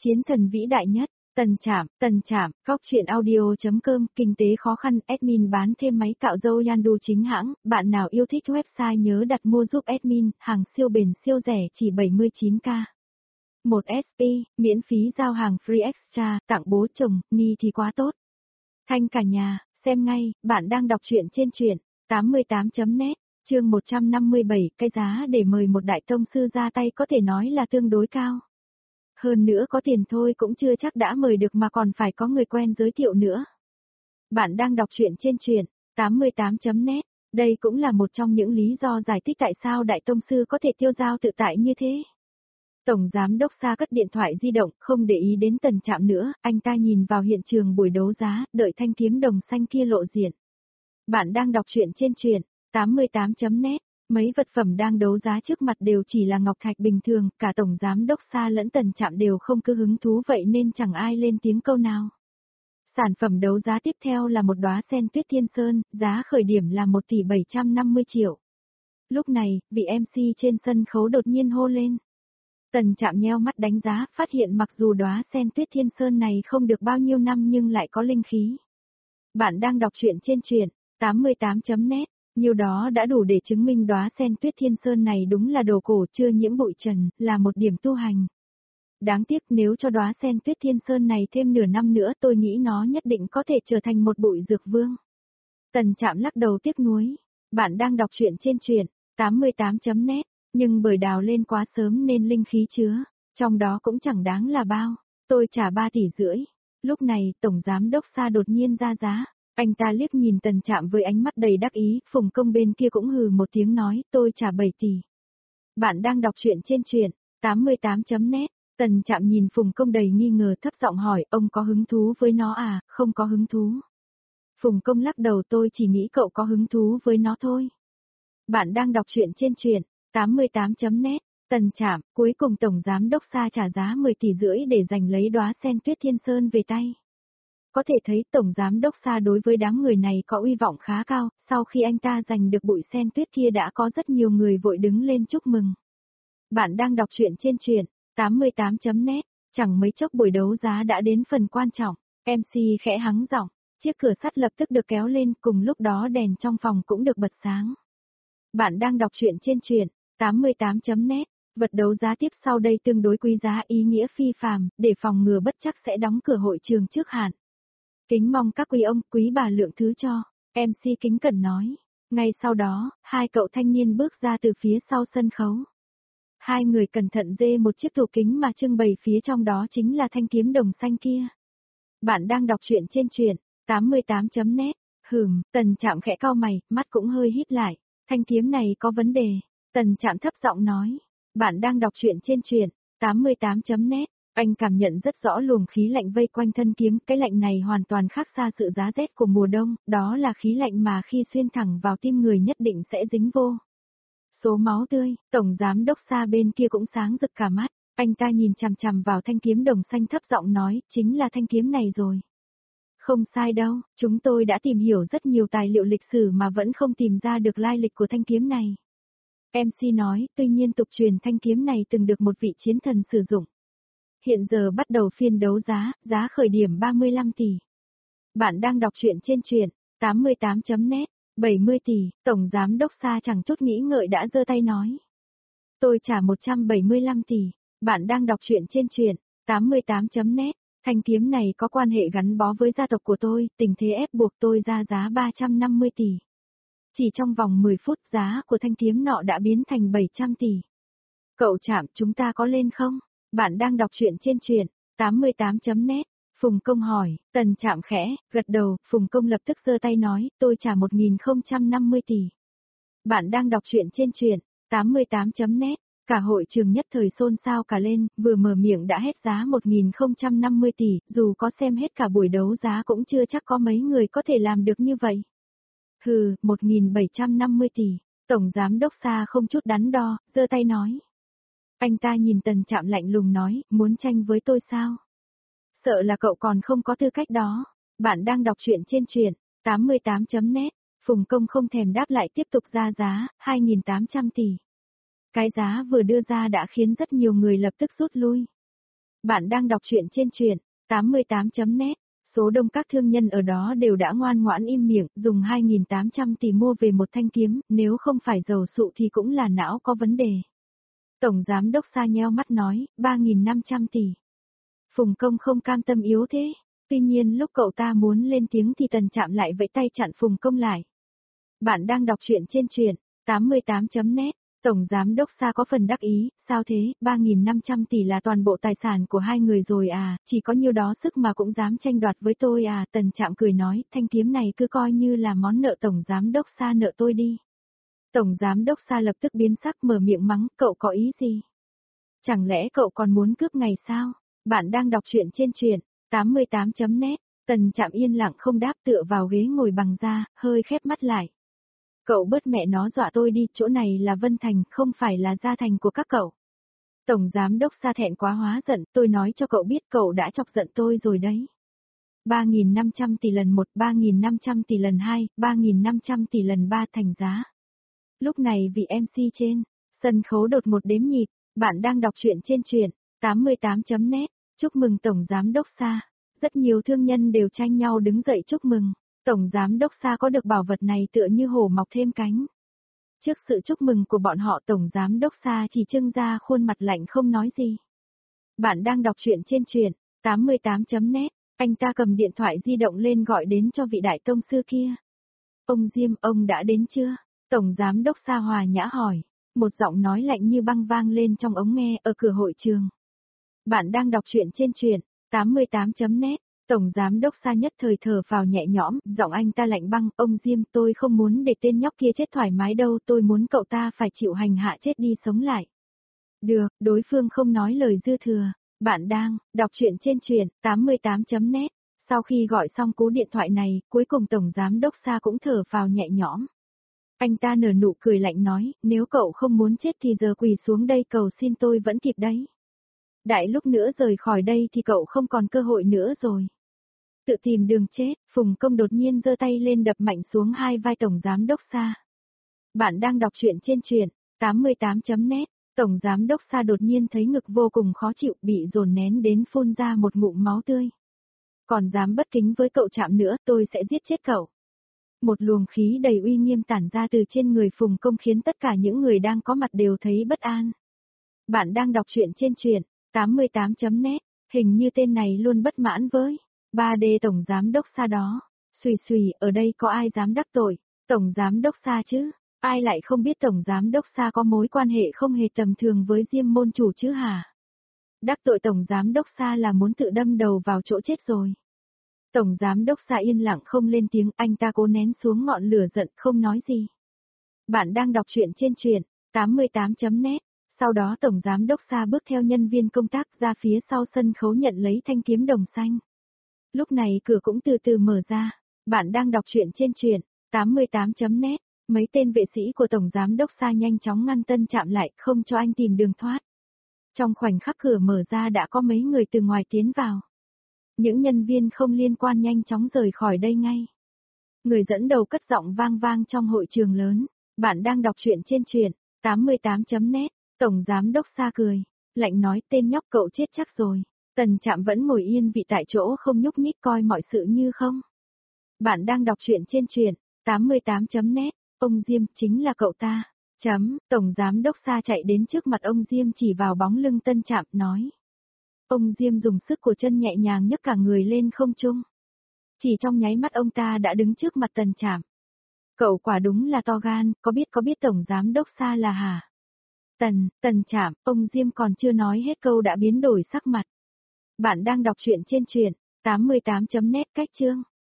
Chiến thần vĩ đại nhất, Tần Trạm, Góc truyện audio.com, kinh tế khó khăn, admin bán thêm máy cạo râu Yandu chính hãng, bạn nào yêu thích website nhớ đặt mua giúp admin, hàng siêu bền siêu rẻ chỉ 79k. 1 SP, miễn phí giao hàng free extra, tặng bố chồng, ni thì quá tốt. Thanh cả nhà, xem ngay, bạn đang đọc truyện trên truyện 88.net, chương 157, cái giá để mời một đại tông sư ra tay có thể nói là tương đối cao. Hơn nữa có tiền thôi cũng chưa chắc đã mời được mà còn phải có người quen giới thiệu nữa. Bạn đang đọc truyện trên truyện 88.net, đây cũng là một trong những lý do giải thích tại sao đại tông sư có thể tiêu dao tự tại như thế. Tổng giám đốc Sa cất điện thoại di động, không để ý đến Tần Trạm nữa, anh ta nhìn vào hiện trường buổi đấu giá, đợi thanh kiếm đồng xanh kia lộ diện. Bạn đang đọc truyện trên truyện 88.net. Mấy vật phẩm đang đấu giá trước mặt đều chỉ là ngọc thạch bình thường, cả tổng giám đốc Sa lẫn Tần Trạm đều không cứ hứng thú vậy nên chẳng ai lên tiếng câu nào. Sản phẩm đấu giá tiếp theo là một đóa sen tuyết thiên sơn, giá khởi điểm là 1 tỷ 750 triệu. Lúc này, vị MC trên sân khấu đột nhiên hô lên. Tần Trạm nheo mắt đánh giá, phát hiện mặc dù đóa sen tuyết thiên sơn này không được bao nhiêu năm nhưng lại có linh khí. Bạn đang đọc truyện trên truyện 88.net. Nhiều đó đã đủ để chứng minh đóa sen tuyết thiên sơn này đúng là đồ cổ chưa nhiễm bụi trần, là một điểm tu hành. Đáng tiếc nếu cho đóa sen tuyết thiên sơn này thêm nửa năm nữa tôi nghĩ nó nhất định có thể trở thành một bụi dược vương. Tần Trạm lắc đầu tiếc nuối. Bạn đang đọc truyện trên truyện 88.net, nhưng bởi đào lên quá sớm nên linh khí chứa, trong đó cũng chẳng đáng là bao. Tôi trả 3,5 tỷ. Lúc này, tổng giám đốc Sa đột nhiên ra giá. Anh ta liếc nhìn Tần Trạm với ánh mắt đầy đắc ý, Phùng Công bên kia cũng hừ một tiếng nói, tôi trả 7 tỷ. Bạn đang đọc truyện trên truyện 88.net, Tần Trạm nhìn Phùng Công đầy nghi ngờ thấp giọng hỏi, ông có hứng thú với nó à, không có hứng thú. Phùng Công lắc đầu, tôi chỉ nghĩ cậu có hứng thú với nó thôi. Bạn đang đọc truyện trên truyện 88.net, Tần Trạm, cuối cùng tổng giám đốc Sa trả giá 10,5 tỷ để giành lấy đóa sen tuyết thiên sơn về tay. Có thể thấy tổng giám đốc Sa đối với đám người này có uy vọng khá cao, sau khi anh ta giành được bụi sen tuyết kia đã có rất nhiều người vội đứng lên chúc mừng. Bạn đang đọc truyện trên truyện 88.net, chẳng mấy chốc buổi đấu giá đã đến phần quan trọng, MC khẽ hắng giọng, chiếc cửa sắt lập tức được kéo lên, cùng lúc đó đèn trong phòng cũng được bật sáng. Bạn đang đọc truyện trên truyện 88.net, vật đấu giá tiếp sau đây tương đối quý giá ý nghĩa phi phàm, để phòng ngừa bất trắc sẽ đóng cửa hội trường trước hạn. Kính mong các quý ông, quý bà lượng thứ cho, MC kính cẩn nói. Ngay sau đó, hai cậu thanh niên bước ra từ phía sau sân khấu. Hai người cẩn thận dê một chiếc tủ kính mà trưng bày phía trong đó chính là thanh kiếm đồng xanh kia. Bạn đang đọc truyện trên truyện 88.net, Tần Trạm khẽ cau mày, mắt cũng hơi híp lại, thanh kiếm này có vấn đề, Tần Trạm thấp giọng nói. Bạn đang đọc truyện trên truyện 88.net. Anh cảm nhận rất rõ luồng khí lạnh vây quanh thân kiếm, cái lạnh này hoàn toàn khác xa sự giá rét của mùa đông, đó là khí lạnh mà khi xuyên thẳng vào tim người nhất định sẽ dính vô số máu tươi. Tổng giám đốc Sa bên kia cũng sáng rực cả mắt, anh ta nhìn chằm chằm vào thanh kiếm đồng xanh thấp giọng nói, chính là thanh kiếm này rồi. Không sai đâu, chúng tôi đã tìm hiểu rất nhiều tài liệu lịch sử mà vẫn không tìm ra được lai lịch của thanh kiếm này. MC nói, tuy nhiên tục truyền thanh kiếm này từng được một vị chiến thần sử dụng. Hiện giờ bắt đầu phiên đấu giá, giá khởi điểm 35 tỷ. Bạn đang đọc truyện trên truyện 88.net, 70 tỷ, tổng giám đốc Sa chẳng chút nghĩ ngợi đã giơ tay nói. Tôi trả 175 tỷ. Bạn đang đọc truyện trên truyện 88.net, thanh kiếm này có quan hệ gắn bó với gia tộc của tôi, tình thế ép buộc tôi ra giá 350 tỷ. Chỉ trong vòng 10 phút giá của thanh kiếm nọ đã biến thành 700 tỷ. Cậu Trạm, chúng ta có lên không? Bạn đang đọc truyện trên truyện 88.net, Phùng Công hỏi, Tần Trạm khẽ gật đầu, Phùng Công lập tức giơ tay nói, tôi trả 1.050 tỷ. Bạn đang đọc truyện trên truyện 88.net, cả hội trường nhất thời xôn xao cả lên, vừa mở miệng đã hét giá 1.050 tỷ, dù có xem hết cả buổi đấu giá cũng chưa chắc có mấy người có thể làm được như vậy. 1.750 tỷ, tổng giám đốc Sa không chút đắn đo, giơ tay nói. Anh ta nhìn Tần Trạm lạnh lùng nói, muốn tranh với tôi sao? Sợ là cậu còn không có tư cách đó. Bạn đang đọc truyện trên truyện 88.net, Phùng Công không thèm đáp lại tiếp tục ra giá, 2.800 tỷ. Cái giá vừa đưa ra đã khiến rất nhiều người lập tức rút lui. Bạn đang đọc truyện trên truyện 88.net. Số đông các thương nhân ở đó đều đã ngoan ngoãn im miệng, dùng 2.800 tỷ mua về một thanh kiếm, nếu không phải giàu sụ thì cũng là não có vấn đề. Tổng giám đốc Sa nheo mắt nói, 3.500 tỷ. Phùng Công không cam tâm yếu thế. Tuy nhiên lúc cậu ta muốn lên tiếng thì Tần Trạm lại vẫy tay chặn Phùng Công lại. Bạn đang đọc truyện trên truyện 88.net. Tổng giám đốc Sa có phần đắc ý, sao thế, 3.500 tỷ là toàn bộ tài sản của hai người rồi à, chỉ có nhiêu đó sức mà cũng dám tranh đoạt với tôi à, Tần Trạm cười nói, thanh kiếm này cứ coi như là món nợ tổng giám đốc Sa nợ tôi đi. Tổng giám đốc Sa lập tức biến sắc mở miệng mắng, cậu có ý gì? Chẳng lẽ cậu còn muốn cướp ngày sao? Bạn đang đọc truyện trên truyện 88.net. Tần Trạm yên lặng không đáp tựa vào ghế ngồi bằng da, hơi khép mắt lại. Cậu bớt mẹ nó dọa tôi đi, chỗ này là Vân Thành, không phải là gia thành của các cậu. Tổng giám đốc Sa thẹn quá hóa giận, tôi nói cho cậu biết cậu đã chọc giận tôi rồi đấy. 3.500 tỷ lần 1, 3.500 tỷ lần 2, 3.500 tỷ lần 3 thành giá. Lúc này vị MC trên sân khấu đột một đếm nhịp, bạn đang đọc truyện trên truyện 88.net. Chúc mừng Tổng giám đốc Sa. Rất nhiều thương nhân đều tranh nhau đứng dậy chúc mừng. Tổng giám đốc Sa có được bảo vật này tựa như hổ mọc thêm cánh. Trước sự chúc mừng của bọn họ, Tổng giám đốc Sa chỉ trưng ra khuôn mặt lạnh không nói gì. Bạn đang đọc truyện trên truyện 88.net. Anh ta cầm điện thoại di động lên gọi đến cho vị đại tông sư kia. Ông Diêm, ông đã đến chưa? Tổng giám đốc Sa hòa nhã hỏi. Một giọng nói lạnh như băng vang lên trong ống nghe ở cửa hội trường. Bạn đang đọc truyện trên truyện 88.net. Tổng giám đốc Sa nhất thời thở phào nhẹ nhõm, giọng anh ta lạnh băng, ông Diêm, tôi không muốn để tên nhóc kia chết thoải mái đâu, tôi muốn cậu ta phải chịu hành hạ chết đi sống lại. Được, đối phương không nói lời dư thừa. Bạn đang đọc truyện trên truyện 88.net. Sau khi gọi xong cú điện thoại này, cuối cùng Tổng giám đốc Sa cũng thở phào nhẹ nhõm. Anh ta nở nụ cười lạnh nói, nếu cậu không muốn chết thì giờ quỳ xuống đây cầu xin tôi vẫn kịp đấy. Đại lúc nữa rời khỏi đây thì cậu không còn cơ hội nữa rồi. Tự tìm đường chết, Phùng Công đột nhiên giơ tay lên đập mạnh xuống hai vai Tổng giám đốc Sa. Bạn đang đọc truyện trên truyện 88.net. Tổng giám đốc Sa đột nhiên thấy ngực vô cùng khó chịu, bị dồn nén đến phun ra một ngụm máu tươi. Còn dám bất kính với cậu Trạm nữa, tôi sẽ giết chết cậu. Một luồng khí đầy uy nghiêm tản ra từ trên người Phùng Công khiến tất cả những người đang có mặt đều thấy bất an. Bạn đang đọc truyện trên truyện 88.net. Hình như tên này luôn bất mãn với 3D Tổng giám đốc Sa đó. Xùy xùy, ở đây có ai dám đắc tội Tổng giám đốc Sa chứ? Ai lại không biết Tổng giám đốc Sa có mối quan hệ không hề tầm thường với Diêm môn chủ chứ hả? Đắc tội Tổng giám đốc Sa là muốn tự đâm đầu vào chỗ chết rồi. Tổng giám đốc Sa yên lặng không lên tiếng, anh ta cố nén xuống ngọn lửa giận không nói gì. Bạn đang đọc truyện trên truyện 88.net. Sau đó Tổng giám đốc Sa bước theo nhân viên công tác ra phía sau sân khấu nhận lấy thanh kiếm đồng xanh. Lúc này cửa cũng từ từ mở ra. Bạn đang đọc truyện trên truyện 88.net. Mấy tên vệ sĩ của Tổng giám đốc Sa nhanh chóng ngăn Tân Trạm lại, không cho anh tìm đường thoát. Trong khoảnh khắc cửa mở ra đã có mấy người từ ngoài tiến vào. Những nhân viên không liên quan nhanh chóng rời khỏi đây ngay. Người dẫn đầu cất giọng vang vang trong hội trường lớn. Bạn đang đọc truyện trên truyện 88.net. Tổng giám đốc Sa cười, lạnh nói, tên nhóc cậu chết chắc rồi. Tần Trạm vẫn ngồi yên vị tại chỗ không nhúc nhích coi mọi sự như không. Bạn đang đọc truyện trên truyện 88.net. Ông Diêm chính là cậu ta. Tổng giám đốc Sa chạy đến trước mặt ông Diêm chỉ vào bóng lưng Tân Trạm nói. Ông Diêm dùng sức của chân nhẹ nhàng nhấc cả người lên không trung. Chỉ trong nháy mắt ông ta đã đứng trước mặt Tần Trạm. Cậu quả đúng là to gan, có biết Tổng giám đốc Sa là hả? Tần Trạm, ông Diêm còn chưa nói hết câu đã biến đổi sắc mặt. Bạn đang đọc truyện trên truyện 88.net cách chương